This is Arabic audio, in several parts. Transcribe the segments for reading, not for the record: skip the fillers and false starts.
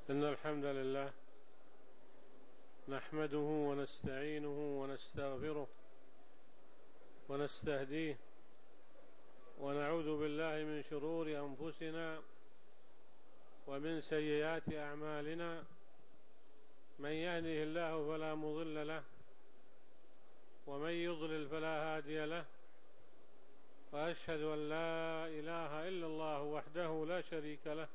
إن الحمد لله نحمده ونستعينه ونستغفره ونستهديه ونعوذ بالله من شرور أنفسنا ومن سيئات أعمالنا. من يهده الله فلا مضل له ومن يضلل فلا هادي له، وأشهد أن لا إله إلا الله وحده لا شريك له،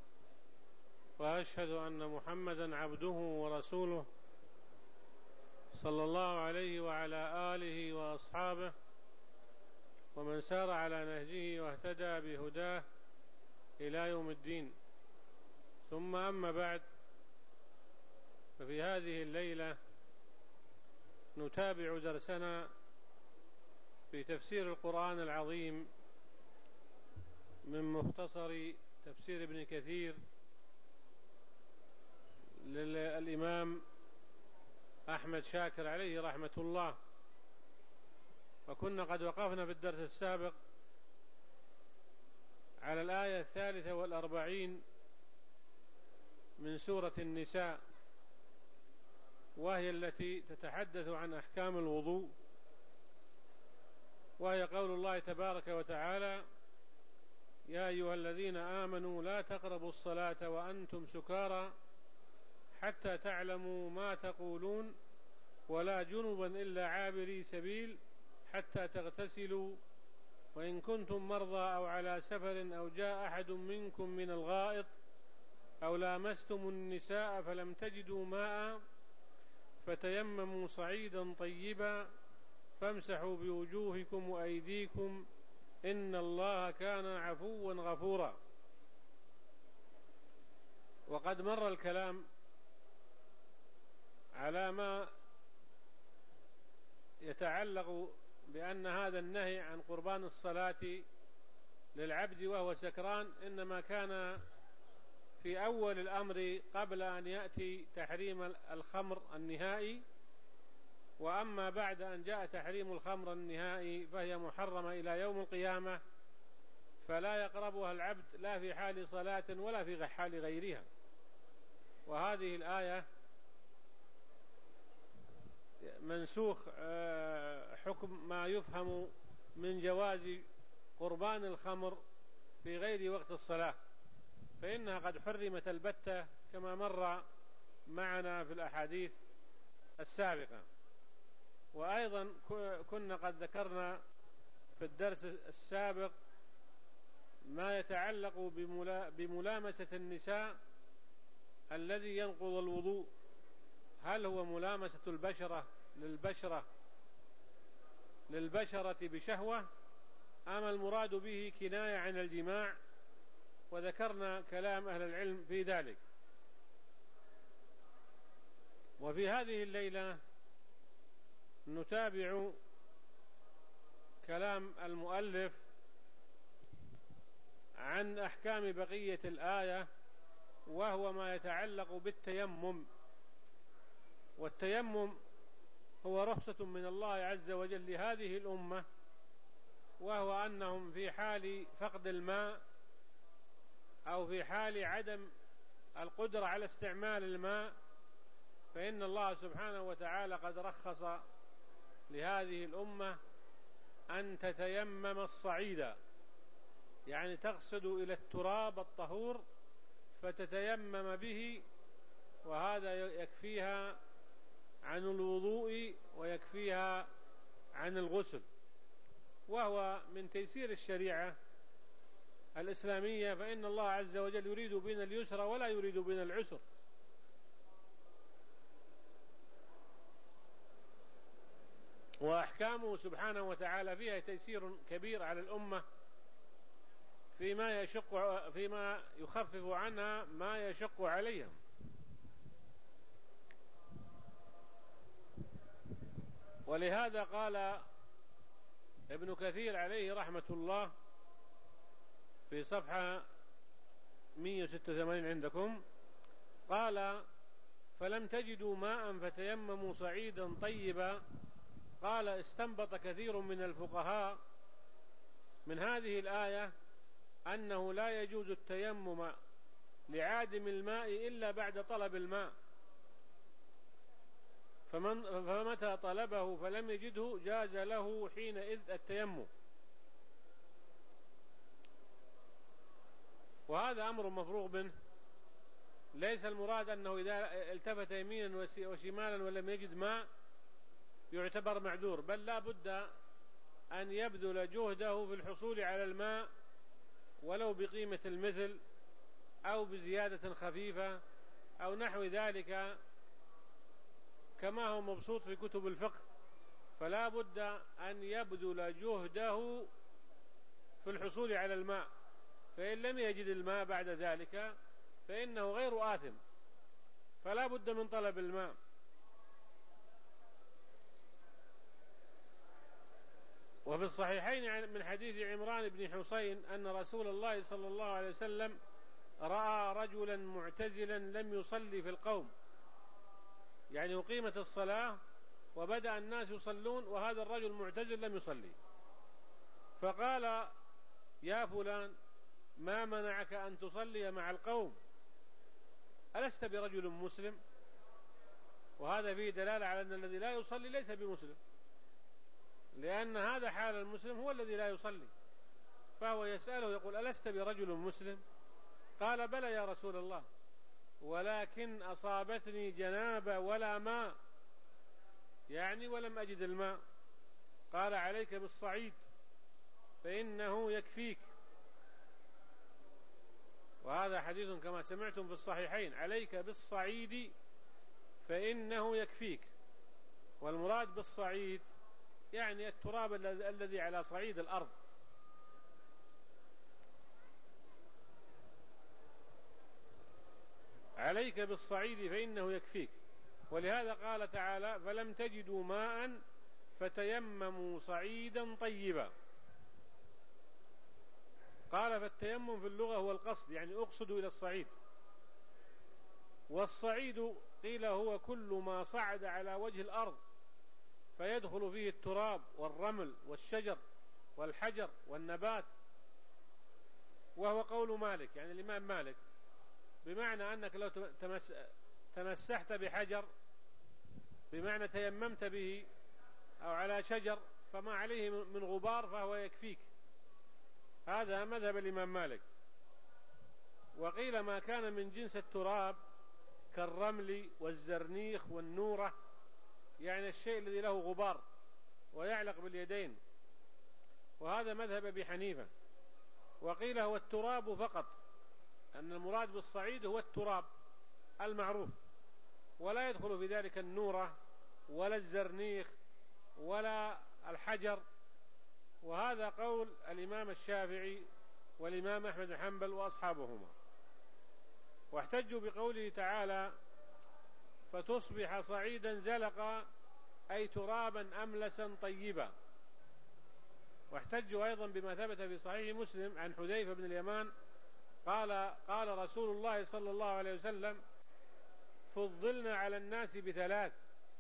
وأشهد أن محمدا عبده ورسوله صلى الله عليه وعلى آله وأصحابه ومن سار على نهجه واهتدى بهداه إلى يوم الدين. ثم أما بعد، ففي هذه الليلة نتابع درسنا في تفسير القرآن العظيم من مختصر تفسير ابن كثير للإمام أحمد شاكر عليه رحمة الله. وكنا قد وقفنا في الدرس السابق على الآية 43 من سورة النساء، وهي التي تتحدث عن أحكام الوضوء، وهي قول الله تبارك وتعالى: يا أيها الذين آمنوا لا تقربوا الصلاة وأنتم سكارى حتى تعلموا ما تقولون ولا جنبا إلا عابري سبيل حتى تغتسلوا وإن كنتم مرضى أو على سفر أو جاء أحد منكم من الغائط أو لامستم النساء فلم تجدوا ماء فتيمموا صعيدا طيبا فامسحوا بوجوهكم وأيديكم إن الله كان عفوا غفورا. وقد مر الكلام على ما يتعلق بأن هذا النهي عن قربان الصلاة للعبد وهو سكران إنما كان في أول الأمر قبل أن يأتي تحريم الخمر النهائي، وأما بعد أن جاء تحريم الخمر النهائي فهي محرمة إلى يوم القيامة، فلا يقربها العبد لا في حال صلاة ولا في حال غيرها. وهذه الآية منسوخ حكم ما يفهم من جواز قربان الخمر في غير وقت الصلاة، فإنها قد حرمت البتة كما مر معنا في الأحاديث السابقة. وأيضا كنا قد ذكرنا في الدرس السابق ما يتعلق بملامسة النساء الذي ينقض الوضوء، هل هو ملامسة البشرة للبشرة بشهوة أم المراد به كناية عن الجماع؟ وذكرنا كلام أهل العلم في ذلك. وفي هذه الليلة نتابع كلام المؤلف عن أحكام بقية الآية، وهو ما يتعلق بالتيمم. والتيمم هو رخصة من الله عز وجل لهذه الأمة، وهو أنهم في حال فقد الماء أو في حال عدم القدرة على استعمال الماء، فإن الله سبحانه وتعالى قد رخص لهذه الأمة أن تتيمم الصعيدا، يعني تقصد إلى التراب الطهور فتتيمم به، وهذا يكفيها عن الوضوء ويكفيها عن الغسل. وهو من تيسير الشريعة الإسلامية، فإن الله عز وجل يريد بنا اليسر ولا يريد بنا العسر. وأحكامه سبحانه وتعالى فيها تيسير كبير على الأمة فيما يخفف عنها ما يشق عليهم. ولهذا قال ابن كثير عليه رحمة الله في صفحة 186 عندكم، قال: فلم تجدوا ماء فتيمموا صعيدا طيبا. قال: استنبط كثير من الفقهاء من هذه الآية أنه لا يجوز التيمم لعادم الماء إلا بعد طلب الماء، فمتى طلبه فلم يجده جاز له حينئذ التيمم. وهذا أمر مفروغ منه، ليس المراد أنه إذا التفت يمينا وشمالا ولم يجد ماء يعتبر معذور، بل لا بد أن يبذل جهده في الحصول على الماء ولو بقيمة المثل أو بزيادة خفيفة أو نحو ذلك، كما هو مبسوط في كتب الفقه. فلا بد أن يبذل جهده في الحصول على الماء، فإن لم يجد الماء بعد ذلك فإنه غير آثم، فلا بد من طلب الماء. وفي الصحيحين من حديث عمران بن حسين أن رسول الله صلى الله عليه وسلم رأى رجلا معتزلا لم يصلي في القوم، يعني أقيمت الصلاة وبدأ الناس يصلون وهذا الرجل معتزل لم يصلي، فقال: يا فلان، ما منعك أن تصلي مع القوم؟ ألست برجل مسلم؟ وهذا فيه دلالة على أن الذي لا يصلي ليس بمسلم، لأن هذا حال المسلم هو الذي لا يصلي. فهو يسأله يقول: ألست برجل مسلم؟ قال: بلى يا رسول الله، ولكن أصابتني جنابة ولا ماء، يعني ولم أجد الماء. قال: عليك بالصعيد فإنه يكفيك. وهذا حديث كما سمعتم في الصحيحين: عليك بالصعيد فإنه يكفيك. والمراد بالصعيد يعني التراب الذي على صعيد الأرض. عليك بالصعيد فإنه يكفيك. ولهذا قال تعالى: فلم تجدوا ماء فتيمموا صعيدا طيبا. قال: فالتيمم في اللغة هو القصد، يعني أقصد إلى الصعيد. والصعيد قيل هو كل ما صعد على وجه الأرض فيدخل فيه التراب والرمل والشجر والحجر والنبات. وهو قول مالك، يعني الإمام مالك، بمعنى أنك لو تمسحت بحجر بمعنى تيممت به أو على شجر فما عليه من غبار فهو يكفيك. هذا مذهب الإمام مالك. وقيل ما كان من جنس التراب كالرمل والزرنيخ والنورة، يعني الشيء الذي له غبار ويعلق باليدين، وهذا مذهب أبي حنيفة. وقيل هو التراب فقط، أن المراد بالصعيد هو التراب المعروف، ولا يدخل في ذلك النورة ولا الزرنيخ ولا الحجر. وهذا قول الإمام الشافعي والإمام أحمد بن حنبل وأصحابهما. واحتجوا بقوله تعالى: فتصبح صعيدا زلقا، أي ترابا أملسا طيبا. واحتجوا أيضا بما ثبت في صحيح مسلم عن حذيفة بن اليمان قال رسول الله صلى الله عليه وسلم: فضلنا على الناس بثلاث.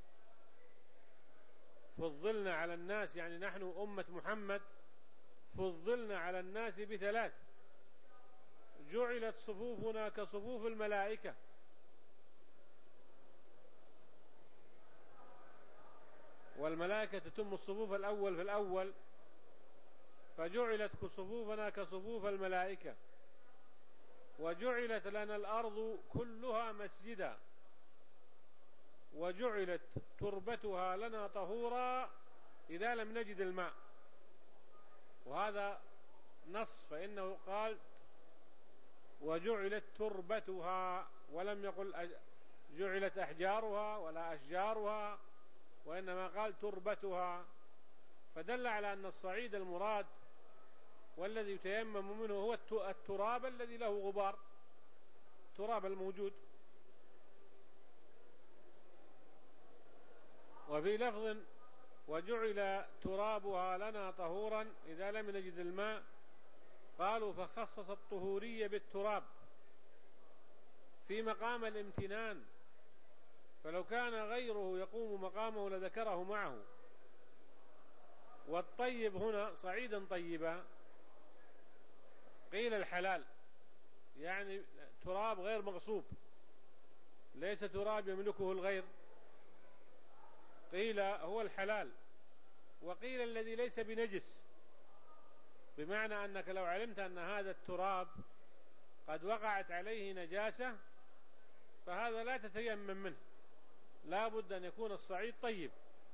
فضلنا على الناس يعني نحن أمة محمد فضلنا على الناس بثلاث: جعلت صفوفنا كصفوف الملائكة، والملائكة تتم الصفوف الأول في الأول، فجعلت صفوفنا كصفوف الملائكة، وجعلت لنا الأرض كلها مسجدا، وجعلت تربتها لنا طهورا إذا لم نجد الماء. وهذا نص، فإنه قال: وجعلت تربتها، ولم يقل جعلت أحجارها ولا أشجارها، وإنما قال تربتها، فدل على أن الصعيد المراد والذي يتيمم منه هو التراب الذي له غبار، التراب الموجود. وفي لفظ: وجعل ترابها لنا طهورا إذا لم نجد الماء، قالوا فخصص الطهورية بالتراب في مقام الامتنان، فلو كان غيره يقوم مقامه لذكره معه. والطيب هنا صعيدا طيبا قيل الحلال، يعني تراب غير مغصوب، ليس تراب يملكه الغير. قيل هو الحلال، وقيل الذي ليس بنجس، بمعنى أنك لو علمت أن هذا التراب قد وقعت عليه نجاسة فهذا لا تتيمم منه، لا بد أن يكون الصعيد طيب.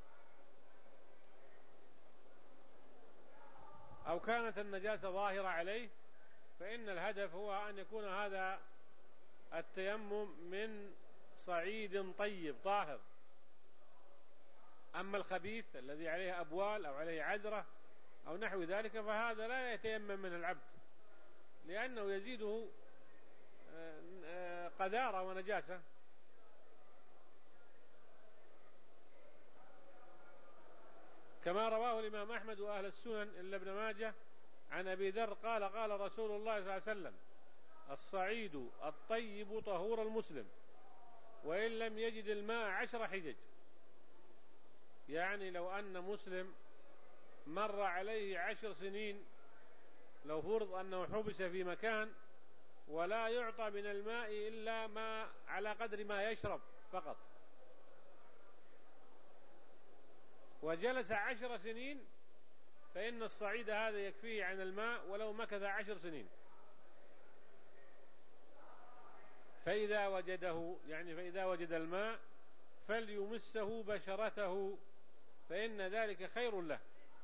أو كانت النجاسة ظاهرة عليه فإن الهدف هو أن يكون هذا التيمم من صعيد طيب طاهر. أما الخبيث الذي عليه أبوال أو عليه عذرة أو نحو ذلك فهذا لا يتيمم من العبد، لأنه يزيده قذارة ونجاسة. كما رواه الإمام أحمد وأهل السنن إلا ابن ماجه عن أبي ذر قال قال رسول الله صلى الله عليه وسلم: الصعيد الطيب طهور المسلم وإن لم يجد الماء 10 حجج. يعني لو أن مسلم مر عليه 10 سنين، لو فرض أنه حبس في مكان ولا يعطى من الماء إلا ما على قدر ما يشرب فقط، وجلس 10 سنين، فإن الصعيد هذا يكفيه عن الماء ولو مكث 10 سنين. فإذا وجده، يعني فإذا وجد الماء فليمسه بشرته فإن ذلك خير له.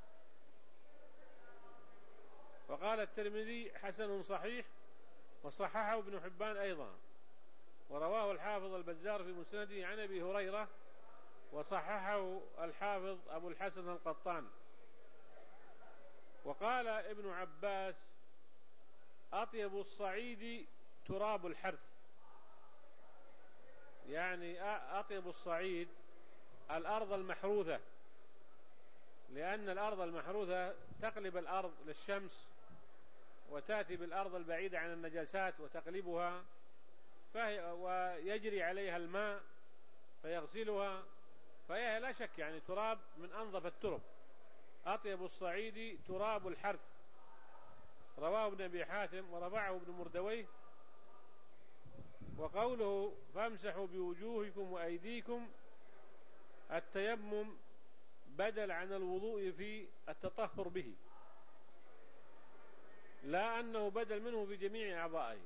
وقال الترمذي: حسن صحيح، وصححه ابن حبان أيضا، ورواه الحافظ البزار في مسنده عن أبي هريرة، وصححه الحافظ أبو الحسن القطان. وقال ابن عباس: أطيب الصعيد تراب الحرث، يعني أطيب الصعيد الأرض المحروثة، لأن الأرض المحروثة تقلب الأرض للشمس وتأتي بالأرض البعيدة عن النجاسات وتقلبها ويجري عليها الماء فيغسلها، فهي لا شك يعني تراب من أنظف الترب. أطيب الصعيد تراب الحرث، رواه ابن أبي حاتم ورفعه ابن مردويه. وقوله: فامسحوا بوجوهكم وأيديكم، التيمم بدل عن الوضوء في التطهر به، لا أنه بدل منه في جميع أعضائه.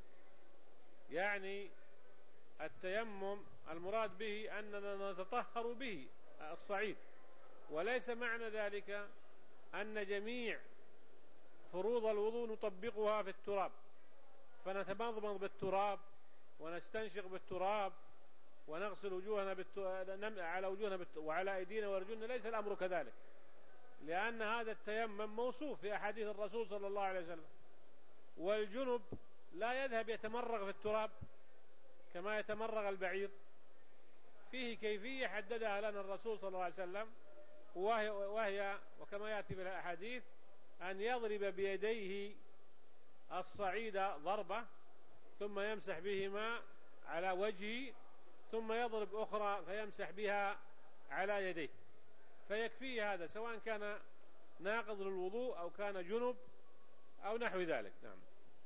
يعني التيمم المراد به أننا نتطهر به الصعيد، وليس معنى ذلك أن جميع فروض الوضوء نطبقها في التراب، فنتمضمض بالتراب ونستنشق بالتراب ونغسل وجوهنا على وجوهنا وعلى أيدينا ورجلنا. ليس الأمر كذلك، لأن هذا التيمم موصوف في أحاديث الرسول صلى الله عليه وسلم. والجنب لا يذهب يتمرغ في التراب كما يتمرغ البعير، فيه كيفية حددها لنا الرسول صلى الله عليه وسلم، وهي وكما يأتي في الأحاديث أن يضرب بيديه الصعيد ضربة ثم يمسح بهما على وجهه، ثم يضرب أخرى فيمسح بها على يديه، فيكفي هذا سواء كان ناقض للوضوء أو كان جنب أو نحو ذلك. نعم.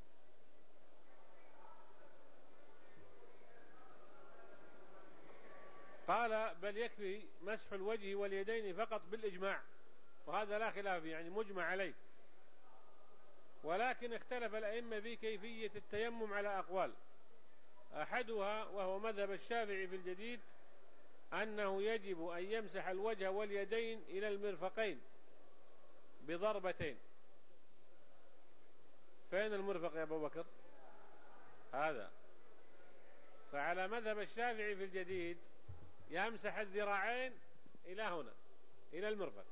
قال: بل يكفي مسح الوجه واليدين فقط بالإجماع، وهذا لا خلاف يعني مجمع عليه. ولكن اختلف الأئمة في كيفية التيمم على أقوال، أحدها وهو مذهب الشافعي في الجديد أنه يجب أن يمسح الوجه واليدين إلى المرفقين بضربتين. فين المرفق يا أبو بكر؟ هذا. فعلى مذهب الشافعي في الجديد يمسح الذراعين إلى هنا، إلى المرفق،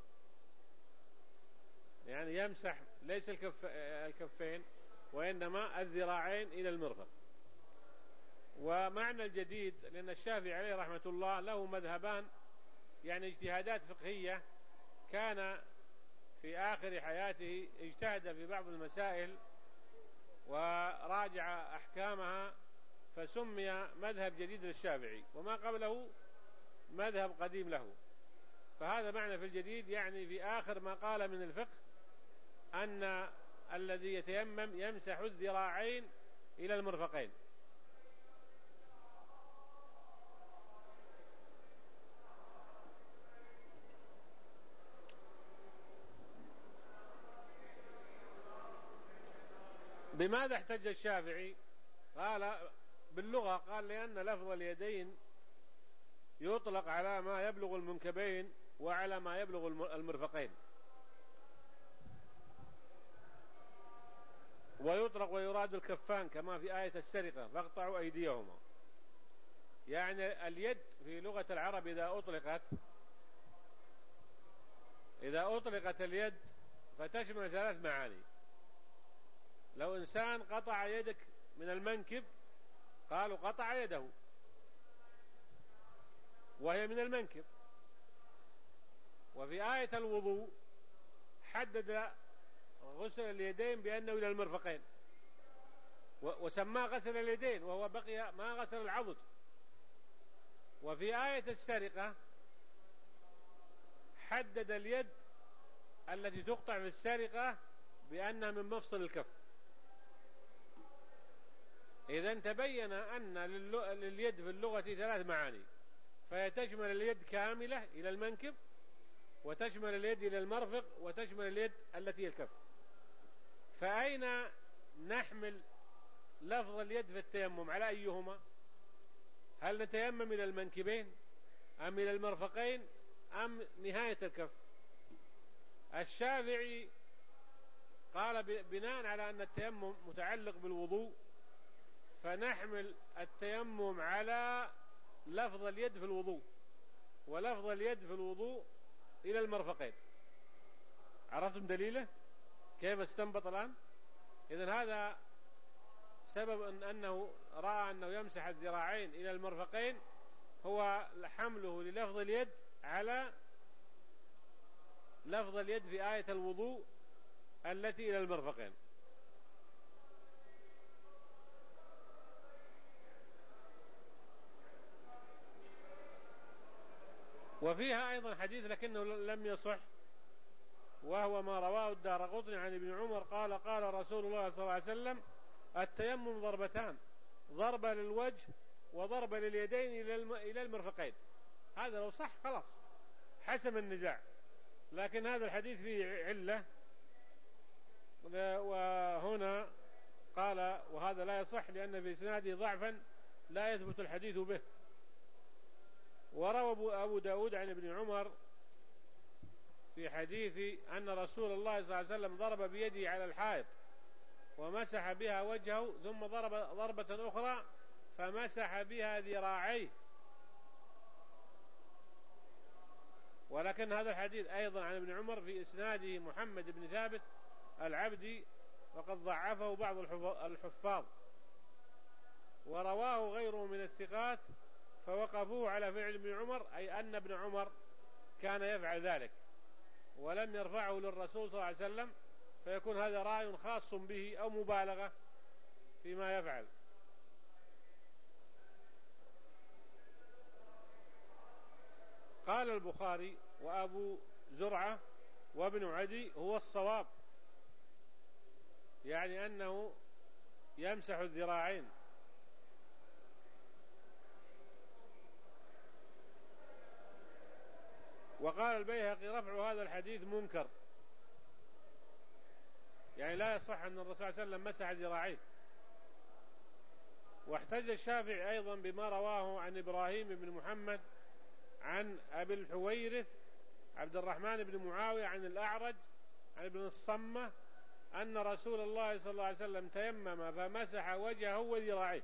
يعني يمسح ليس الكفين وإنما الذراعين إلى المرفق. ومعنى الجديد لأن الشافعي عليه رحمة الله له مذهبان، يعني اجتهادات فقهية، كان في آخر حياته اجتهد في بعض المسائل وراجع أحكامها فسمي مذهب جديد للشافعي، وما قبله مذهب قديم له. فهذا معنى في الجديد، يعني في آخر ما قال من الفقه أن الذي يتيمم يمسح الذراعين إلى المرفقين. بماذا احتج الشافعي؟ قال باللغة، قال لأن لفظ اليدين يطلق على ما يبلغ المنكبين وعلى ما يبلغ المرفقين، ويطلق ويراد الكفان كما في آية السرقة فاقطعوا أيديهما. يعني اليد في لغة العرب إذا أطلقت اليد فتشمل 3 معاني. لو إنسان قطع يدك من المنكب قالوا قطع يده وهي من المنكب. وفي آية الوضوء حدد غسل اليدين بأنه إلى المرفقين وسماه غسل اليدين وهو بقي ما غسل العضد. وفي آية السرقة حدد اليد التي تقطع في السرقة بأنها من مفصل الكف. إذن تبين أن لليد في اللغة 3 معاني، فهي تشمل اليد كاملة إلى المنكب، وتشمل اليد إلى المرفق، وتشمل اليد التي هي الكف. فأين نحمل لفظ اليد في التيمم؟ على أيهما؟ هل نتيمم إلى المنكبين أم إلى المرفقين أم نهاية الكف؟ الشافعي قال بناء على أن التيمم متعلق بالوضوء فنحمل التيمم على لفظ اليد في الوضوء، ولفظ اليد في الوضوء إلى المرفقين. عرفتم دليله كيف استنبط الآن؟ إذن هذا سبب أنه رأى أنه يمسح الذراعين إلى المرفقين هو حمله للفظ اليد على لفظ اليد في آية الوضوء التي إلى المرفقين. وفيها أيضا حديث لكنه لم يصح، وهو ما رواه الدارقطني عن ابن عمر قال قال رسول الله صلى الله عليه وسلم التيمم ضربتان، ضربة للوجه وضربة لليدين إلى المرفقين. هذا لو صح خلاص حسم النزاع، لكن هذا الحديث فيه علة، وهنا قال وهذا لا يصح لأن في إسناده ضعفا لا يثبت الحديث به. وروى أبو داود عن ابن عمر في حديث أن رسول الله صلى الله عليه وسلم ضرب بيده على الحائط ومسح بها وجهه، ثم ضرب ضربة أخرى فمسح بها ذراعيه. ولكن هذا الحديث أيضا عن ابن عمر في إسناده محمد بن ثابت العبدي، وقد ضعفه بعض الحفاظ، ورواه غيره من الثقات فوقفوه على فعل ابن عمر، أي أن ابن عمر كان يفعل ذلك ولم يرفعه للرسول صلى الله عليه وسلم، فيكون هذا رأي خاص به أو مبالغة فيما يفعل. قال البخاري وأبو زرعة وابن عدي هو الصواب، يعني أنه يمسح الذراعين. وقال البيهقي رفع هذا الحديث منكر، يعني لا يصح أن الرسول صلى الله عليه وسلم مسح ذراعيه. واحتج الشافعي أيضا بما رواه عن إبراهيم بن محمد عن أبي الحويرث عبد الرحمن بن معاوية عن الأعرج عن ابن الصمة أن رسول الله صلى الله عليه وسلم تيمم فمسح وجهه وذراعيه.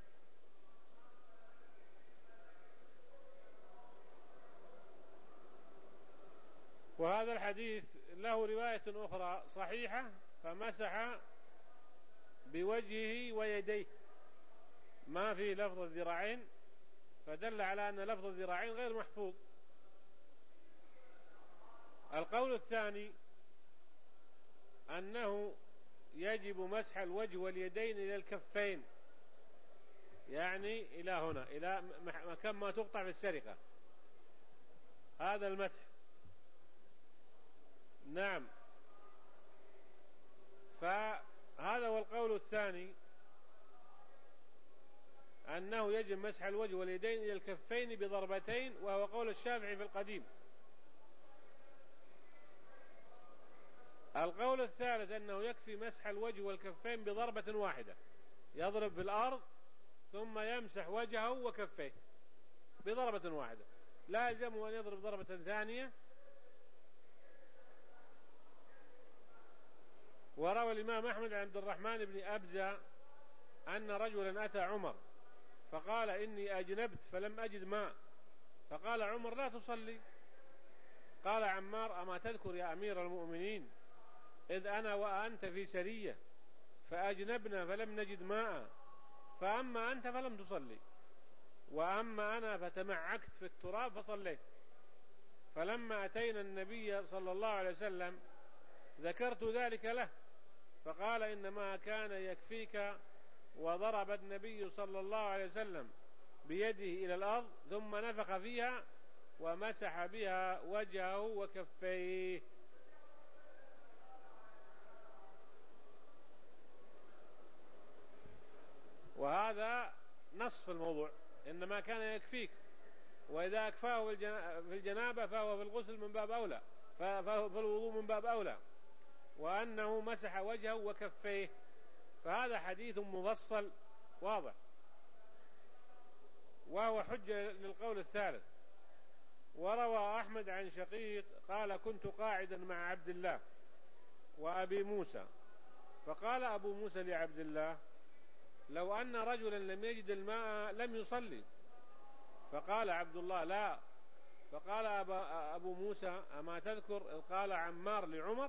وهذا الحديث له رواية أخرى صحيحة فمسح بوجهه ويديه، ما في لفظ الذراعين، فدل على أن لفظ الذراعين غير محفوظ. القول الثاني أنه يجب مسح الوجه واليدين إلى الكفين، يعني إلى هنا، إلى مكان ما تقطع في السرقة، هذا المسح. نعم، فهذا هو القول الثاني، أنه يجب مسح الوجه واليدين إلى الكفين بضربتين، وهو قول الشافعي في القديم. القول الثالث أنه يكفي مسح الوجه والكفين بضربة واحدة، يضرب في الأرض ثم يمسح وجهه وكفيه بضربة واحدة، لا يلزمه أن يضرب ضربة ثانية. وروى الإمام أحمد عن عبد الرحمن بن أبزة أن رجلا أتى عمر فقال إني أجنبت فلم أجد ماء، فقال عمر لا تصلي. قال عمار أما تذكر يا أمير المؤمنين إذ أنا وأنت في سرية فأجنبنا فلم نجد ماء، فأما أنت فلم تصلي، وأما أنا فتمعكت في التراب فصليت. فلما أتينا النبي صلى الله عليه وسلم ذكرت ذلك له فقال إنما كان يكفيك، وضرب النبي صلى الله عليه وسلم بيده إلى الأرض ثم نفخ فيها ومسح بها وجهه وكفيه. وهذا نص في الموضوع، إنما كان يكفيك، وإذا أكفاه في الجنابة فهو في الغسل من باب أولى، فهو في الوضوء من باب أولى، وأنه مسح وجهه وكفيه. فهذا حديث مفصل واضح، وهو حجة للقول الثالث. وروى أحمد عن شقيق قال كنت قاعدا مع عبد الله وأبي موسى، فقال أبو موسى لعبد الله لو أن رجلا لم يجد الماء لم يصلي، فقال عبد الله لا. فقال أبو موسى أما تذكر إذ قال عمار لعمر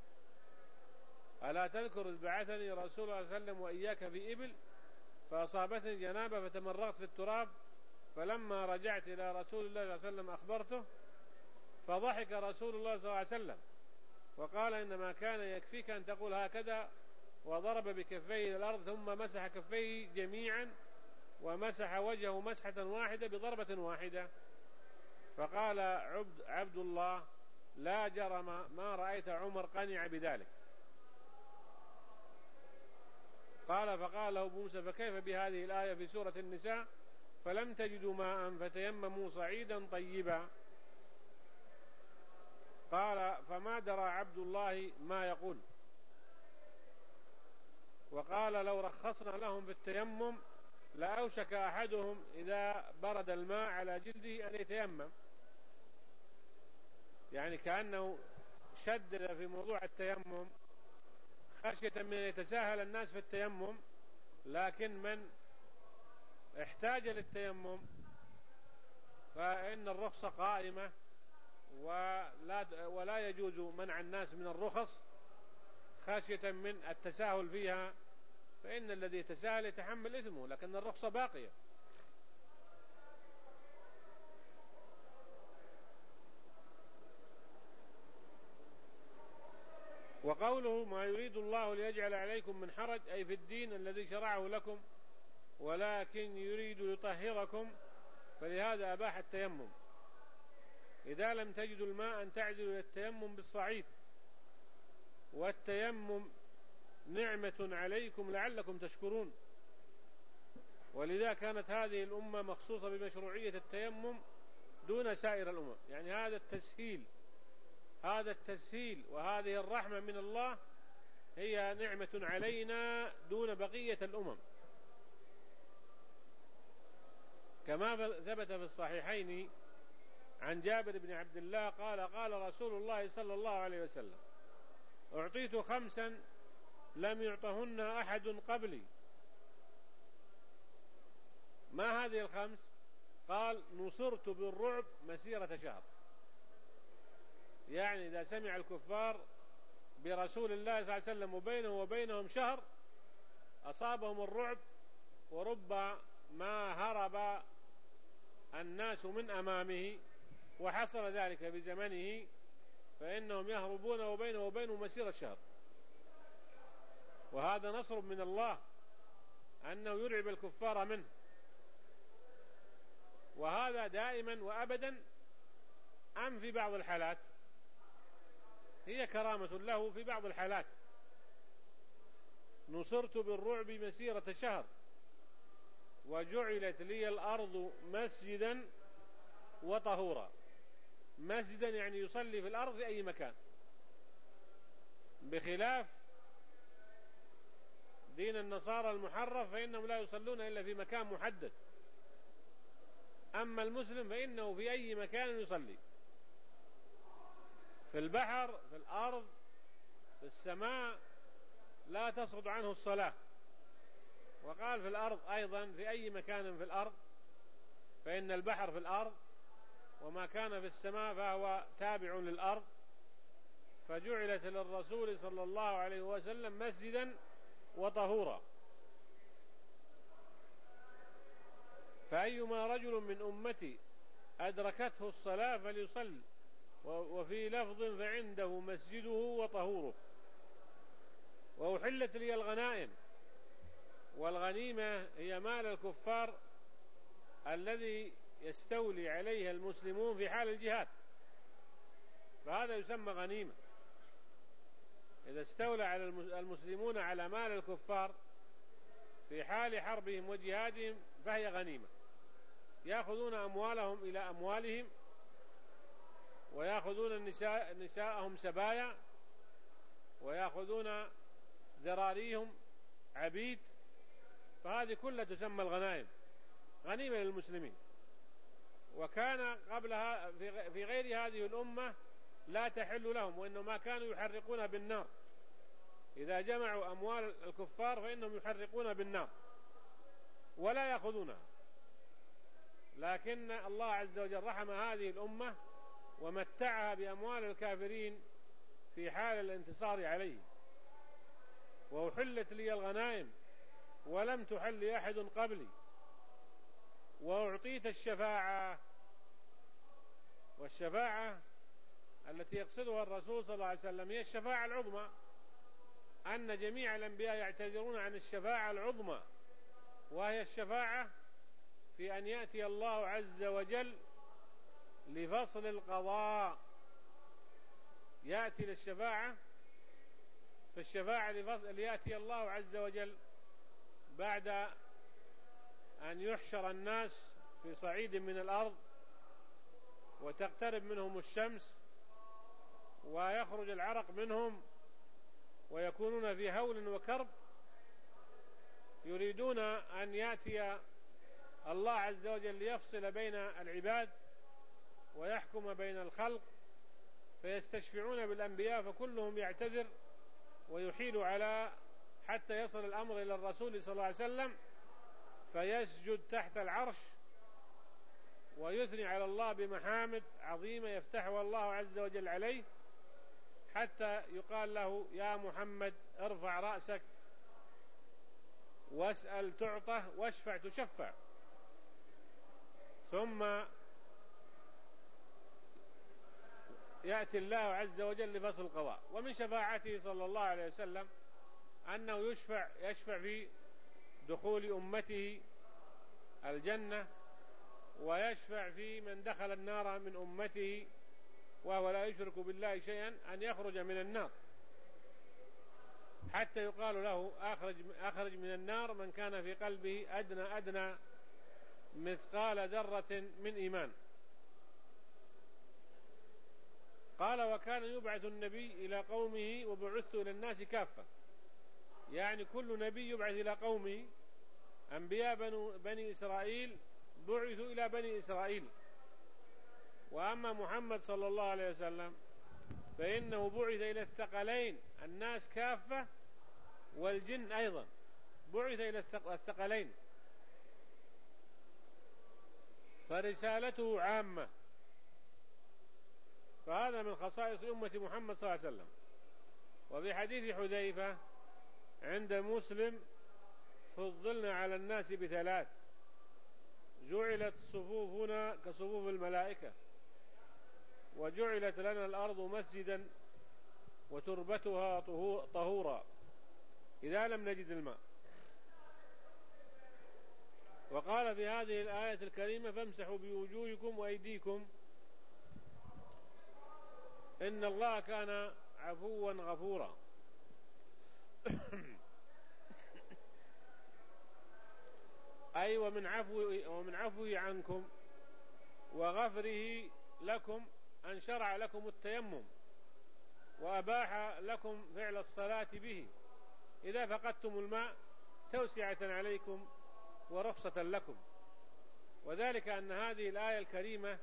ألا تذكر إذ بعثني رسول الله صلى الله عليه وسلم وإياك في إبل فأصابتني جنابة فتمرغت في التراب، فلما رجعت إلى رسول الله صلى الله عليه وسلم أخبرته، فضحك رسول الله صلى الله عليه وسلم وقال إنما كان يكفيك أن تقول هكذا، وضرب بكفيه إلى الأرض ثم مسح كفيه جميعا ومسح وجهه مسحة واحدة بضربة واحدة. فقال عبد الله لا جرم ما رأيت عمر قنع بذلك. فقال له موسى فكيف بهذه الآية في سورة النساء فلم تجدوا ماء فتيمموا صعيدا طيبا؟ قال فما درى عبد الله ما يقول. وقال لو رخصنا لهم في التيمم لأوشك أحدهم إذا برد الماء على جلده أن يتيمم، يعني كأنه شدد في موضوع التيمم خشية من يتساهل الناس في التيمم، لكن من احتاج للتيمم فإن الرخصة قائمة، ولا يجوز منع الناس من الرخص خشية من التساهل فيها، فإن الذي يتساهل يتحمل إثمه، لكن الرخصة باقية. وقوله ما يريد الله ليجعل عليكم من حرج أي في الدين الذي شرعه لكم، ولكن يريد يطهركم، فلهذا أباح التيمم إذا لم تجدوا الماء أن تعدلوا إلى التيمم بالصعيد، والتيمم نعمة عليكم لعلكم تشكرون. ولذا كانت هذه الأمة مخصوصة بمشروعية التيمم دون سائر الأمم، يعني هذا التسهيل وهذه الرحمة من الله هي نعمة علينا دون بقية الأمم، كما ثبت في الصحيحين عن جابر بن عبد الله قال رسول الله صلى الله عليه وسلم أعطيت 5 لم يعطهن أحد قبلي. ما هذه ال5؟ قال نصرت بالرعب مسيرة شهر، يعني إذا سمع الكفار برسول الله صلى الله عليه وسلم وبينه وبينهم شهر أصابهم الرعب، ورب ما هرب الناس من أمامه، وحصل ذلك بزمنه، فإنهم يهربون وبينه وبينه مسيرة شهر. وهذا نصر من الله أنه يرعب الكفار منه، وهذا دائما وأبدا أم في بعض الحالات؟ هي كرامة له في بعض الحالات. نصرت بالرعب مسيرة شهر، وجعلت لي الأرض مسجدا وطهورا. مسجدا يعني يصلي في الأرض في أي مكان، بخلاف دين النصارى المحرف فإنهم لا يصلون إلا في مكان محدد. أما المسلم فإنه في أي مكان يصلي، في البحر، في الأرض، في السماء، لا تسقط عنه الصلاة. وقال في الأرض أيضا في أي مكان في الأرض، فإن البحر في الأرض، وما كان في السماء فهو تابع للأرض. فجعلت للرسول صلى الله عليه وسلم مسجدا وطهورا. فأيما رجل من أمتي أدركته الصلاة فليصل. وفي لفظ فعنده مسجده وطهوره. وأحلت لي الغنائم. والغنيمة هي مال الكفار الذي يستولي عليها المسلمون في حال الجهاد، فهذا يسمى غنيمة. إذا استولى على المسلمون على مال الكفار في حال حربهم وجهادهم فهي غنيمة. يأخذون أموالهم إلى أموالهم، ويأخذون نساءهم سبايا، ويأخذون ذراريهم عبيد، فهذه كلها تسمى الغنائم، غنيمة للمسلمين. وكان قبلها في غير هذه الأمة لا تحل لهم، وإنما كانوا يحرقون بالنار. إذا جمعوا أموال الكفار فإنهم يحرقون بالنار ولا يأخذونها. لكن الله عز وجل رحم هذه الأمة ومتعها بأموال الكافرين في حال الانتصار عليه. وأحلت لي الغنائم ولم تحل أحد قبلي، وأعطيت الشفاعة. والشفاعة التي يقصدها الرسول صلى الله عليه وسلم هي الشفاعة العظمى، أن جميع الأنبياء يعتذرون عن الشفاعة العظمى، وهي الشفاعة في أن يأتي الله عز وجل لفصل القضاء. يأتي للشفاعة في الشفاعة ليأتي الله عز وجل بعد أن يحشر الناس في صعيد من الأرض وتقترب منهم الشمس ويخرج العرق منهم ويكونون في هول وكرب، يريدون أن يأتي الله عز وجل ليفصل بين العباد ويحكم بين الخلق، فيستشفعون بالأنبياء فكلهم يعتذر ويحيل على حتى يصل الأمر إلى الرسول صلى الله عليه وسلم، فيسجد تحت العرش ويثني على الله بمحامد عظيمة يفتحها الله عز وجل عليه، حتى يقال له: يا محمد ارفع رأسك واسأل تعطى واشفع تشفع. ثم يأتي الله عز وجل لفصل القضاء. ومن شفاعته صلى الله عليه وسلم أنه يشفع في دخول أمته الجنة، ويشفع في من دخل النار من أمته وهو لا يشرك بالله شيئا أن يخرج من النار، حتى يقال له: أخرج من النار من كان في قلبه أدنى مثقال ذرة من إيمان. قال: وكان يبعث النبي إلى قومه وبعثت إلى الناس كافة. يعني كل نبي يبعث إلى قومه. أنبياء بني إسرائيل بعثوا إلى بني إسرائيل، وأما محمد صلى الله عليه وسلم فإنه بعث إلى الثقلين، الناس كافة والجن أيضا، بعث إلى الثقلين، فرسالته عامة. فهذا من خصائص أمة محمد صلى الله عليه وسلم. وفي حديث حذيفة عند مسلم: فضلنا على الناس ب3: جعلت صفوفنا كصفوف الملائكة، وجعلت لنا الأرض مسجدا وتربتها طهورا إذا لم نجد الماء. وقال في هذه الآية الكريمة: فامسحوا بوجوهكم وأيديكم إن الله كان عفوا غفورا. أي ومن عفوه عنكم وغفره لكم أن شرع لكم التيمم وأباح لكم فعل الصلاة به إذا فقدتم الماء توسعة عليكم ورخصة لكم. وذلك أن هذه الآية الكريمة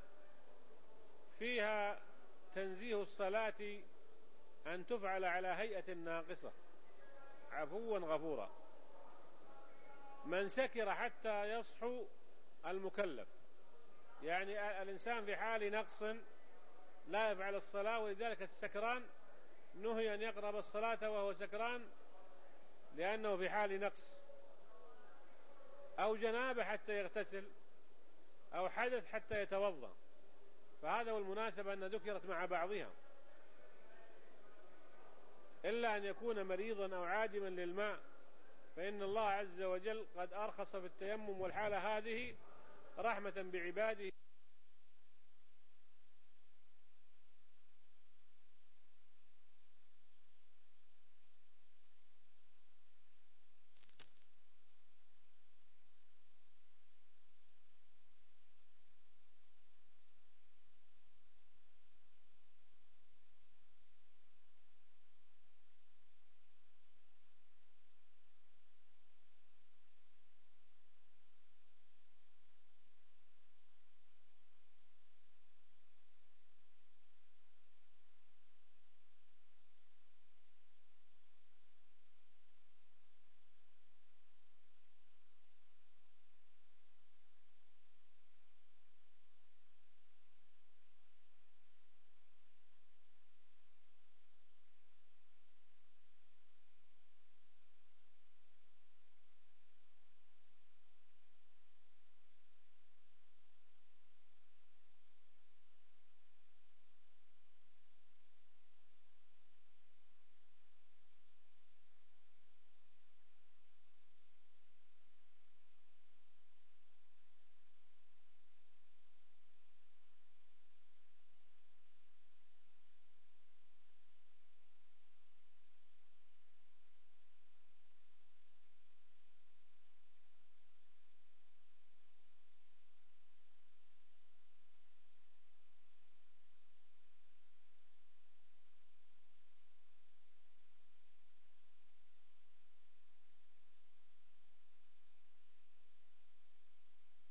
فيها تنزيه الصلاة أن تفعل على هيئة ناقصة عفوا غفورا. من سكر حتى يصحو المكلف، يعني الإنسان في حال نقص لا يفعل الصلاة، ولذلك السكران نهي أن يقرب الصلاة وهو سكران لأنه في حال نقص، أو جنابة حتى يغتسل، أو حدث حتى يتوضأ، فهذا هو المناسبة أن ذكرت مع بعضها، إلا أن يكون مريضا أو عادما للماء، فإن الله عز وجل قد أرخص في التيمم والحالة هذه رحمة بعباده.